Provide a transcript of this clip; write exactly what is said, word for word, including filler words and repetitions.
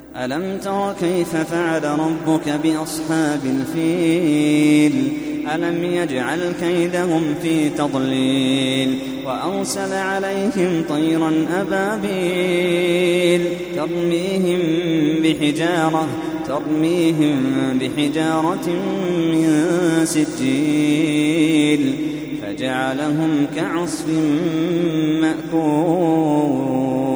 ألم تر كيف فعل ربك بأصحاب الفيل ألم يجعل كيدهم في تضليل وأرسل عليهم طيرا أبابيل ترميهم بحجارة ترميهم بحجارة من سجيل فجعلهم كعصف مأكول.